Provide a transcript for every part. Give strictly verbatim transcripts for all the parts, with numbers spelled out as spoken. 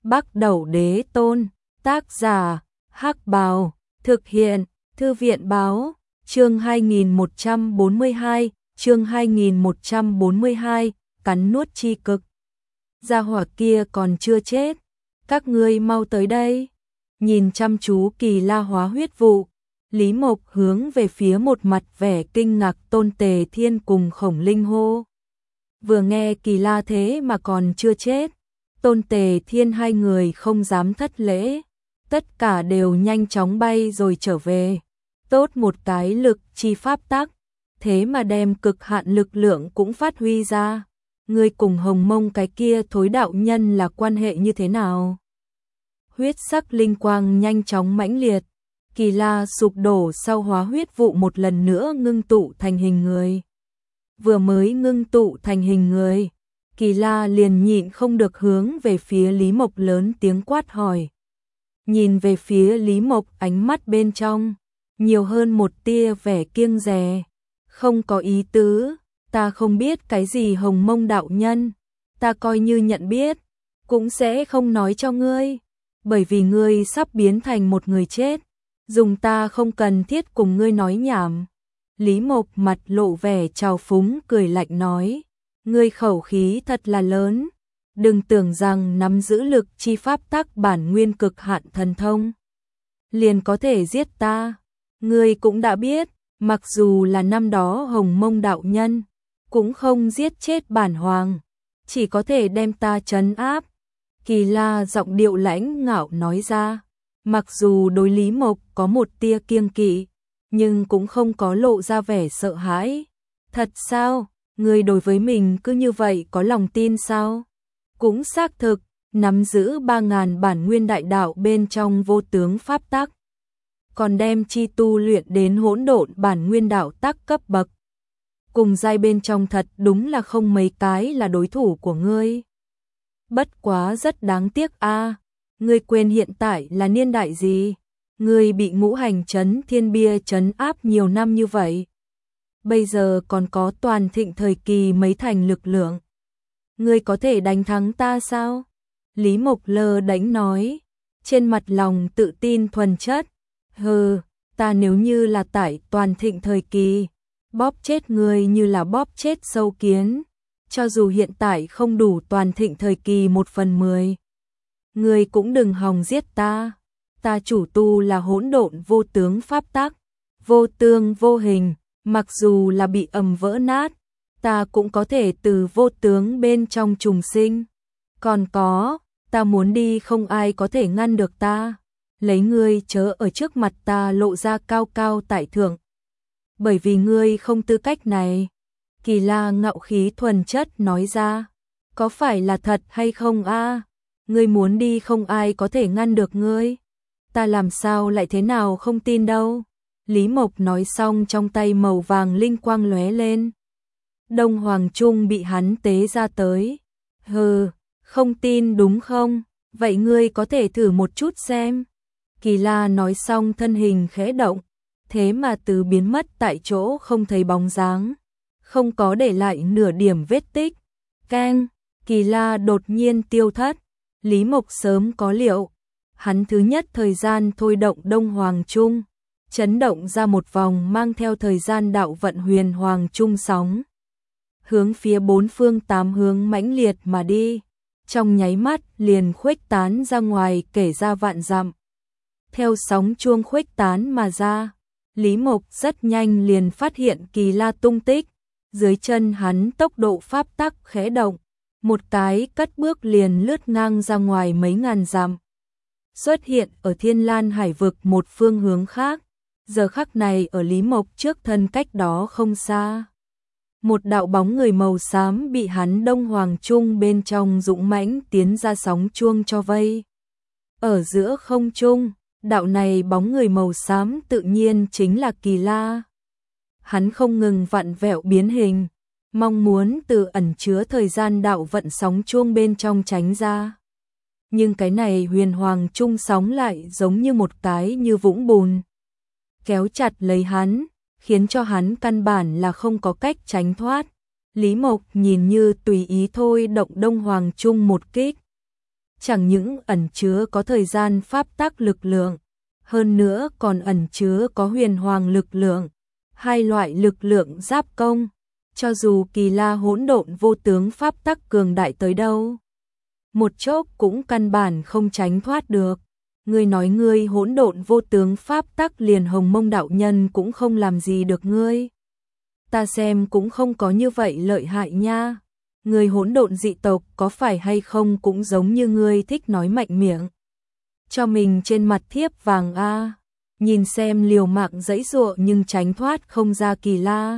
Bắc Đẩu Đế Tôn, tác giả, Hắc Bào, thực hiện, Thư viện Báo, chương hai nghìn một trăm bốn mươi hai, chương hai nghìn một trăm bốn mươi hai, cắn nuốt chi cực. Gia hỏa kia còn chưa chết, các ngươi mau tới đây. Nhìn chăm chú Kỳ La hóa huyết vụ, Lý Mộc hướng về phía một mặt vẻ kinh ngạc Tôn Tề Thiên cùng Khổng Linh hô. Vừa nghe Kỳ La thế mà còn chưa chết, Tôn Tề Thiên hai người không dám thất lễ, tất cả đều nhanh chóng bay rồi trở về. Tốt một cái lực chi pháp tắc, thế mà đem cực hạn lực lượng cũng phát huy ra. Ngươi cùng Hồng Mông cái kia thối đạo nhân là quan hệ như thế nào? Huyết sắc linh quang nhanh chóng mãnh liệt, Kỳ La sụp đổ sau hóa huyết vụ một lần nữa ngưng tụ thành hình người. Vừa mới ngưng tụ thành hình người, Kỳ La liền nhịn không được hướng về phía Lý Mộc lớn tiếng quát hỏi. Nhìn về phía Lý Mộc, ánh mắt bên trong nhiều hơn một tia vẻ kiêng dè. Không có ý tứ, ta không biết cái gì Hồng Mông đạo nhân, ta coi như nhận biết, cũng sẽ không nói cho ngươi, bởi vì ngươi sắp biến thành một người chết, dùng ta không cần thiết cùng ngươi nói nhảm. Lý Mộc mặt lộ vẻ trào phúng cười lạnh nói, ngươi khẩu khí thật là lớn, đừng tưởng rằng nắm giữ lực chi pháp tắc bản nguyên cực hạn thần thông liền có thể giết ta. Ngươi cũng đã biết, mặc dù là năm đó Hồng Mông đạo nhân cũng không giết chết bản hoàng, chỉ có thể đem ta trấn áp. Kỳ La giọng điệu lãnh ngạo nói ra, mặc dù đối Lý Mộc có một tia kiêng kỵ, nhưng cũng không có lộ ra vẻ sợ hãi. Thật sao? Ngươi đối với mình cứ như vậy có lòng tin sao? Cũng xác thực, nắm giữ ba ngàn bản nguyên đại đạo bên trong vô tướng pháp tắc, còn đem chi tu luyện đến hỗn độn bản nguyên đạo tắc cấp bậc. Cùng giai bên trong thật đúng là không mấy cái là đối thủ của ngươi. Bất quá rất đáng tiếc a, ngươi quên hiện tại là niên đại gì? Ngươi bị ngũ hành trấn thiên bia trấn áp nhiều năm như vậy, bây giờ còn có toàn thịnh thời kỳ mấy thành lực lượng. Ngươi có thể đánh thắng ta sao? Lý Mộc lơ đánh nói, trên mặt lòng tự tin thuần chất. Hừ, ta nếu như là tại toàn thịnh thời kỳ, bóp chết ngươi như là bóp chết sâu kiến. Cho dù hiện tại không đủ toàn thịnh thời kỳ một phần mười, ngươi cũng đừng hòng giết ta. Ta chủ tu là hỗn độn vô tướng pháp tắc, vô tương vô hình, mặc dù là bị ầm vỡ nát, ta cũng có thể từ vô tướng bên trong trùng sinh. Còn có, ta muốn đi không ai có thể ngăn được ta. Lấy ngươi chớ ở trước mặt ta lộ ra cao cao tại thượng, bởi vì ngươi không tư cách này. Kỳ La ngạo khí thuần chất nói ra, có phải là thật hay không a? Ngươi muốn đi không ai có thể ngăn được ngươi, ta làm sao lại thế nào không tin đâu. Lý Mộc nói xong, trong tay màu vàng linh quang lóe lên. Đông Hoàng Trung bị hắn tế ra tới. Hừ, không tin đúng không? Vậy ngươi có thể thử một chút xem. Kỳ La nói xong thân hình khẽ động, thế mà từ biến mất tại chỗ không thấy bóng dáng, không có để lại nửa điểm vết tích. Keng, Kỳ La đột nhiên tiêu thất. Lý Mộc sớm có liệu, hắn thứ nhất thời gian thôi động Đông Hoàng Trung, chấn động ra một vòng mang theo thời gian đạo vận huyền Hoàng Trung sóng, hướng phía bốn phương tám hướng mãnh liệt mà đi, trong nháy mắt liền khuếch tán ra ngoài kể ra vạn dặm. Theo sóng chuông khuếch tán mà ra, Lý Mộc rất nhanh liền phát hiện Kỳ La tung tích. Dưới chân hắn tốc độ pháp tắc khẽ động, một cái cất bước liền lướt ngang ra ngoài mấy ngàn dặm, xuất hiện ở Thiên Lan Hải vực một phương hướng khác. Giờ khắc này ở Lý Mộc trước thân cách đó không xa, một đạo bóng người màu xám bị hắn Đông Hoàng Trung bên trong dũng mãnh tiến ra sóng chuông cho vây. Ở giữa không trung, đạo này bóng người màu xám tự nhiên chính là Kỳ La. Hắn không ngừng vặn vẹo biến hình, mong muốn từ ẩn chứa thời gian đạo vận sóng chuông bên trong tránh ra. Nhưng cái này huyền Hoàng Trung sóng lại giống như một cái như vũng bùn, kéo chặt lấy hắn, khiến cho hắn căn bản là không có cách tránh thoát. Lý Mộc nhìn như tùy ý thôi động Đông Hoàng Trung một kích, chẳng những ẩn chứa có thời gian pháp tắc lực lượng, hơn nữa còn ẩn chứa có huyền hoàng lực lượng, hai loại lực lượng giáp công, cho dù Kỳ La hỗn độn vô tướng pháp tắc cường đại tới đâu, một chốc cũng căn bản không tránh thoát được. Ngươi nói ngươi hỗn độn vô tướng pháp tắc liền Hồng Mông đạo nhân cũng không làm gì được ngươi. Ta xem cũng không có như vậy lợi hại nha. Ngươi hỗn độn dị tộc có phải hay không cũng giống như ngươi thích nói mạnh miệng. Cho mình trên mặt thiếp vàng a. Nhìn xem liều mạng giãy giụa nhưng tránh thoát không ra Kỳ La.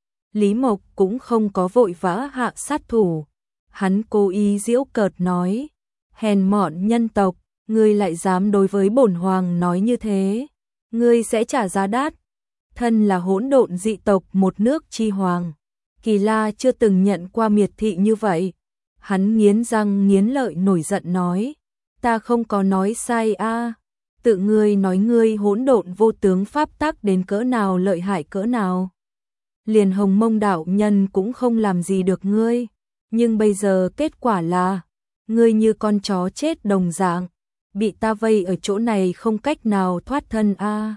Lý Mộc cũng không có vội vã hạ sát thủ. Hắn cố ý giễu cợt nói, hèn mọn nhân tộc, ngươi lại dám đối với bổn hoàng nói như thế, ngươi sẽ trả giá đắt. Thân là hỗn độn dị tộc một nước chi hoàng, Kỳ La chưa từng nhận qua miệt thị như vậy. Hắn nghiến răng nghiến lợi nổi giận nói, ta không có nói sai a, tự ngươi nói ngươi hỗn độn vô tướng pháp tắc đến cỡ nào lợi hại cỡ nào. Liền Hồng Mông đạo nhân cũng không làm gì được ngươi, nhưng bây giờ kết quả là, ngươi như con chó chết đồng dạng, bị ta vây ở chỗ này không cách nào thoát thân a.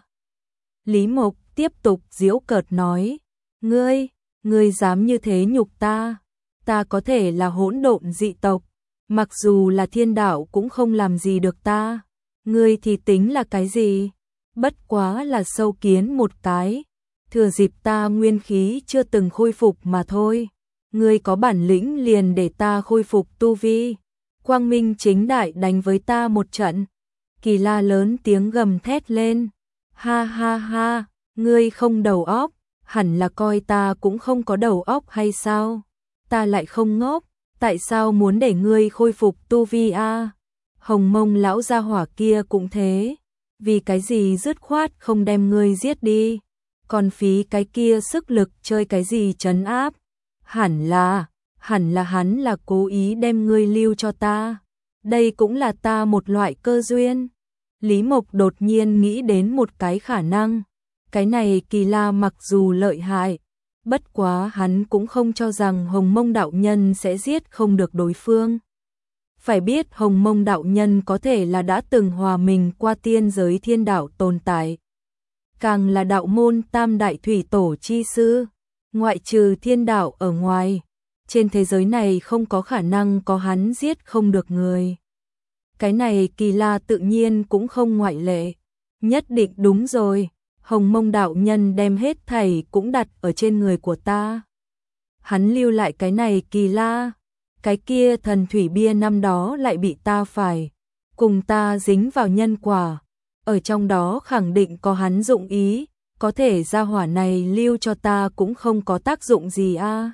Lý Mộc tiếp tục giễu cợt nói, ngươi, ngươi dám như thế nhục ta, ta có thể là hỗn độn dị tộc, mặc dù là thiên đạo cũng không làm gì được ta, ngươi thì tính là cái gì, bất quá là sâu kiến một cái, thừa dịp ta nguyên khí chưa từng khôi phục mà thôi, ngươi có bản lĩnh liền để ta khôi phục tu vi, quang minh chính đại đánh với ta một trận. Kỳ La lớn tiếng gầm thét lên, ha ha ha, ngươi không đầu óc, hẳn là coi ta cũng không có đầu óc hay sao, ta lại không ngốc, tại sao muốn để ngươi khôi phục tu vi a? Hồng Mông lão gia hỏa kia cũng thế, vì cái gì dứt khoát không đem ngươi giết đi, còn phí cái kia sức lực chơi cái gì trấn áp, hẳn là, hẳn là hắn là cố ý đem ngươi lưu cho ta, đây cũng là ta một loại cơ duyên. Lý Mộc đột nhiên nghĩ đến một cái khả năng, cái này Kỳ La mặc dù lợi hại, bất quá hắn cũng không cho rằng Hồng Mông đạo nhân sẽ giết không được đối phương. Phải biết Hồng Mông đạo nhân có thể là đã từng hòa mình qua tiên giới thiên đạo tồn tại, càng là đạo môn tam đại thủy tổ chi sư, ngoại trừ thiên đạo ở ngoài, trên thế giới này không có khả năng có hắn giết không được người. Cái này Kỳ La tự nhiên cũng không ngoại lệ, nhất định đúng rồi, Hồng Mông đạo nhân đem hết thảy cũng đặt ở trên người của ta. Hắn lưu lại cái này Kỳ La, cái kia thần thủy bia năm đó lại bị ta phải, cùng ta dính vào nhân quả, ở trong đó khẳng định có hắn dụng ý, có thể gia hỏa này lưu cho ta cũng không có tác dụng gì a.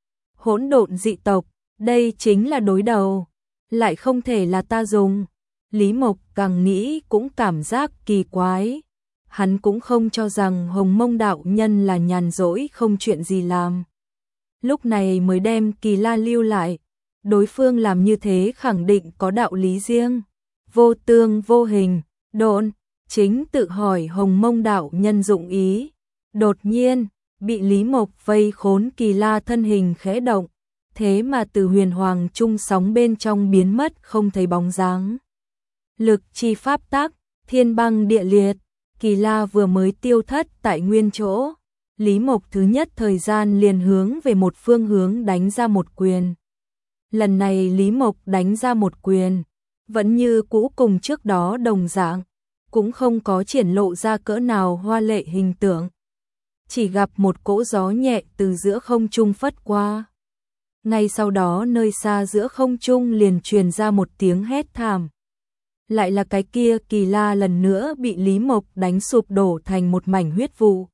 Hỗn độn dị tộc, đây chính là đối đầu, lại không thể là ta dùng. Lý Mộc càng nghĩ cũng cảm giác kỳ quái. Hắn cũng không cho rằng Hồng Mông đạo nhân là nhàn rỗi không chuyện gì làm. Lúc này mới đem Kỳ La lưu lại, đối phương làm như thế khẳng định có đạo lý riêng. Vô tương vô hình, độn, chính tự hỏi Hồng Mông đạo nhân dụng ý. Đột nhiên, bị Lý Mộc vây khốn Kỳ La thân hình khẽ động, thế mà từ huyền hoàng chung sóng bên trong biến mất không thấy bóng dáng. Lực chi pháp tắc, thiên băng địa liệt, Kỳ La vừa mới tiêu thất tại nguyên chỗ, Lý Mộc thứ nhất thời gian liền hướng về một phương hướng đánh ra một quyền. Lần này Lý Mộc đánh ra một quyền, vẫn như cũ cùng trước đó đồng dạng, cũng không có triển lộ ra cỡ nào hoa lệ hình tượng. Chỉ gặp một cỗ gió nhẹ từ giữa không trung phất qua. Ngay sau đó nơi xa giữa không trung liền truyền ra một tiếng hét thảm. Lại là cái kia Kỳ La lần nữa bị Lý Mộc đánh sụp đổ thành một mảnh huyết vụ.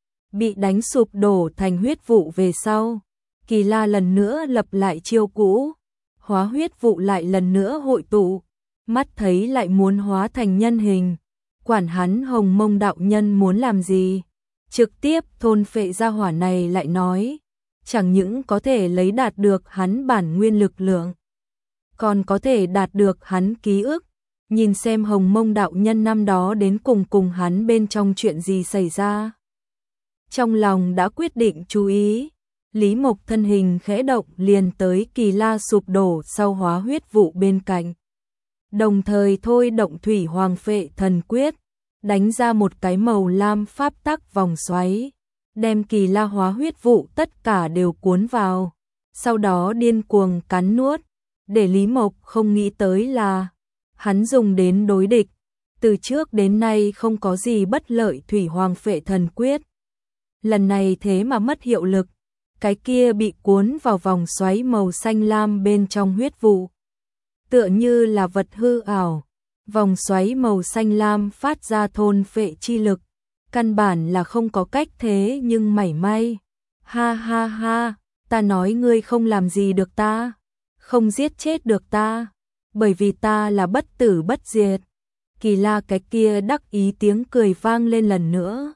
Bị đánh sụp đổ thành huyết vụ về sau, Kỳ La lần nữa lập lại chiêu cũ, hóa huyết vụ lại lần nữa hội tụ, mắt thấy lại muốn hóa thành nhân hình. Quản hắn Hồng Mông đạo nhân muốn làm gì, trực tiếp thôn phệ gia hỏa này lại nói, chẳng những có thể lấy đạt được hắn bản nguyên lực lượng, còn có thể đạt được hắn ký ức. Nhìn xem Hồng Mông đạo nhân năm đó đến cùng cùng hắn bên trong chuyện gì xảy ra. Trong lòng đã quyết định chú ý, Lý Mộc thân hình khẽ động liền tới Kỳ La sụp đổ sau hóa huyết vụ bên cạnh. đồng thời thôi động thủy hoàng phệ thần quyết, đánh ra một cái màu lam pháp tắc vòng xoáy, đem Kỳ La hóa huyết vụ tất cả đều cuốn vào, sau đó điên cuồng cắn nuốt, để Lý Mộc không nghĩ tới là hắn dùng đến đối địch, từ trước đến nay không có gì bất lợi thủy hoàng phệ thần quyết. Lần này thế mà mất hiệu lực, cái kia bị cuốn vào vòng xoáy màu xanh lam bên trong huyết vụ. Tựa như là vật hư ảo, vòng xoáy màu xanh lam phát ra thôn phệ chi lực, căn bản là không có cách thế nhưng mảy may. Ha ha ha, ta nói ngươi không làm gì được ta, không giết chết được ta, bởi vì ta là bất tử bất diệt. Kỳ La cái kia đắc ý tiếng cười vang lên lần nữa.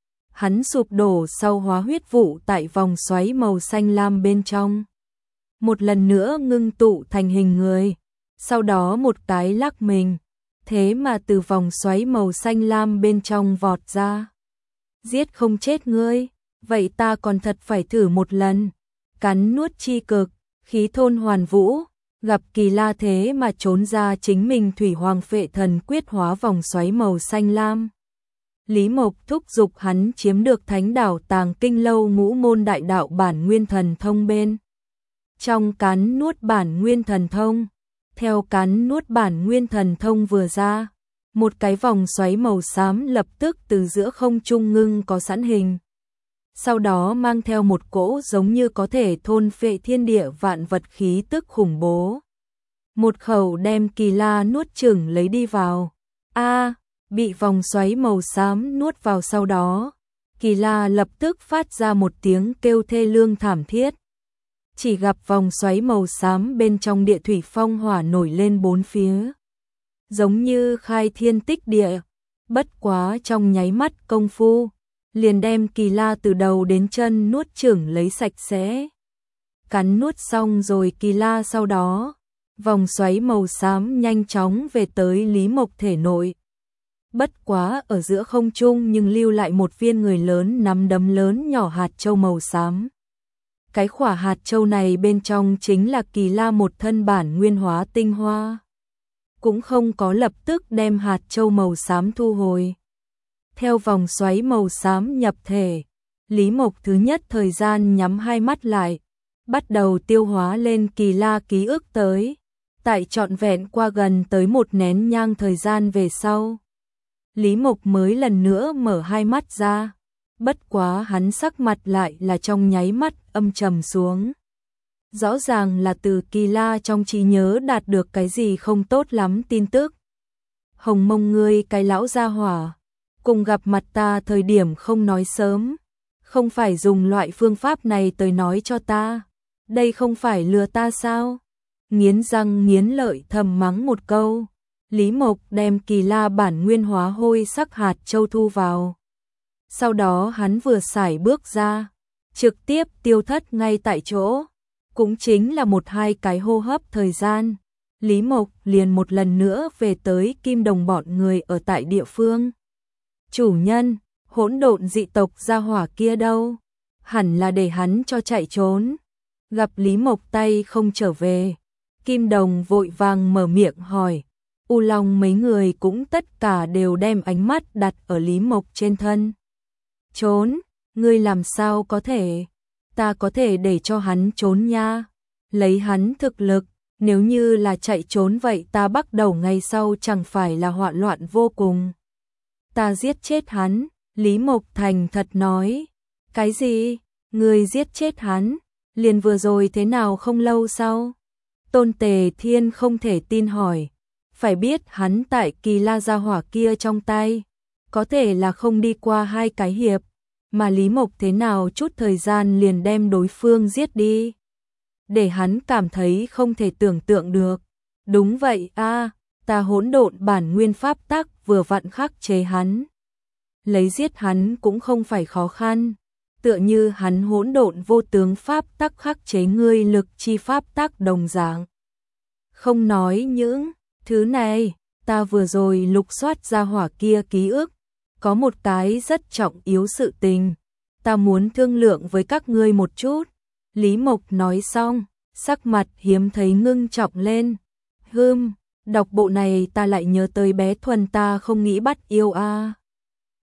Hắn sụp đổ sau hóa huyết vụ tại vòng xoáy màu xanh lam bên trong. Một lần nữa ngưng tụ thành hình người, sau đó một cái lắc mình, thế mà từ vòng xoáy màu xanh lam bên trong vọt ra. Giết không chết ngươi, vậy ta còn thật phải thử một lần. Cắn nuốt chi cực, khí thôn hoàn vũ, gặp Kỳ La thế mà trốn ra chính mình thủy hoàng phệ thần quyết hóa vòng xoáy màu xanh lam. Lý Mộc thúc giục hắn chiếm được thánh đảo Tàng Kinh Lâu ngũ môn đại đạo bản nguyên thần thông bên trong cắn nuốt bản nguyên thần thông. Theo cắn nuốt bản nguyên thần thông vừa ra, một cái vòng xoáy màu xám lập tức từ giữa không trung ngưng có sẵn hình. Sau đó mang theo một cỗ giống như có thể thôn phệ thiên địa vạn vật khí tức khủng bố. Một khẩu đem Kỳ La nuốt chửng lấy đi vào. A, bị vòng xoáy màu xám nuốt vào sau đó, Kỳ La lập tức phát ra một tiếng kêu thê lương thảm thiết. Chỉ gặp vòng xoáy màu xám bên trong địa thủy phong hỏa nổi lên bốn phía, giống như khai thiên tích địa, bất quá trong nháy mắt công phu, liền đem Kỳ La từ đầu đến chân nuốt chửng lấy sạch sẽ. Cắn nuốt xong rồi Kỳ La sau đó, vòng xoáy màu xám nhanh chóng về tới Lý Mộc thể nội. Bất quá ở giữa không trung nhưng lưu lại một viên người lớn nắm đấm lớn nhỏ hạt châu màu xám. Cái khỏa hạt châu này bên trong chính là Kỳ La một thân bản nguyên hóa tinh hoa. Cũng không có lập tức đem hạt châu màu xám thu hồi. Theo vòng xoáy màu xám nhập thể, Lý Mộc thứ nhất thời gian nhắm hai mắt lại, bắt đầu tiêu hóa lên Kỳ La ký ức tới. Tại trọn vẹn qua gần tới một nén nhang thời gian về sau, Lý Mộc mới lần nữa mở hai mắt ra. Bất quá hắn sắc mặt lại là trong nháy mắt âm trầm xuống. Rõ ràng là từ Kỳ La trong trí nhớ đạt được cái gì không tốt lắm tin tức. Hồng Mông ngươi cái lão gia hỏa, cùng gặp mặt ta thời điểm không nói sớm, không phải dùng loại phương pháp này tới nói cho ta, đây không phải lừa ta sao? Nghiến răng nghiến lợi thầm mắng một câu, Lý Mộc đem Kỳ La bản nguyên hóa hôi sắc hạt châu thu vào. Sau đó hắn vừa xài bước ra, trực tiếp tiêu thất ngay tại chỗ, cũng chính là một hai cái hô hấp thời gian. Lý Mộc liền một lần nữa về tới Kim Đồng bọn người ở tại địa phương. Chủ nhân, hỗn độn dị tộc gia hỏa kia đâu? Hẳn là để hắn cho chạy trốn. Gặp Lý Mộc tay không trở về, Kim Đồng vội vàng mở miệng hỏi. U Long mấy người cũng tất cả đều đem ánh mắt đặt ở Lý Mộc trên thân. Trốn, ngươi làm sao có thể? Ta có thể để cho hắn trốn nha. Lấy hắn thực lực, nếu như là chạy trốn vậy ta bắt đầu ngày sau chẳng phải là hoạn loạn vô cùng. Ta giết chết hắn, Lý Mộc thành thật nói. Cái gì? Ngươi giết chết hắn? Liền vừa rồi thế nào không lâu sau? Tôn Tề Thiên không thể tin hỏi. Phải biết hắn tại Kỳ La gia hỏa kia trong tay, có thể là không đi qua hai cái hiệp, mà Lý Mộc thế nào chút thời gian liền đem đối phương giết đi. Để hắn cảm thấy không thể tưởng tượng được. Đúng vậy a, ta hỗn độn bản nguyên pháp tắc vừa vặn khắc chế hắn. Lấy giết hắn cũng không phải khó khăn, tựa như hắn hỗn độn vô tướng pháp tắc khắc chế ngươi lực chi pháp tắc đồng dạng. Không nói những thứ này, ta vừa rồi lục soát ra hỏa kia ký ức, có một cái rất trọng yếu sự tình, ta muốn thương lượng với các ngươi một chút. Lý Mộc nói xong, sắc mặt hiếm thấy ngưng trọng lên. Hừm, Đọc bộ này ta lại nhớ tới bé Thuần ta không nghĩ bắt yêu a.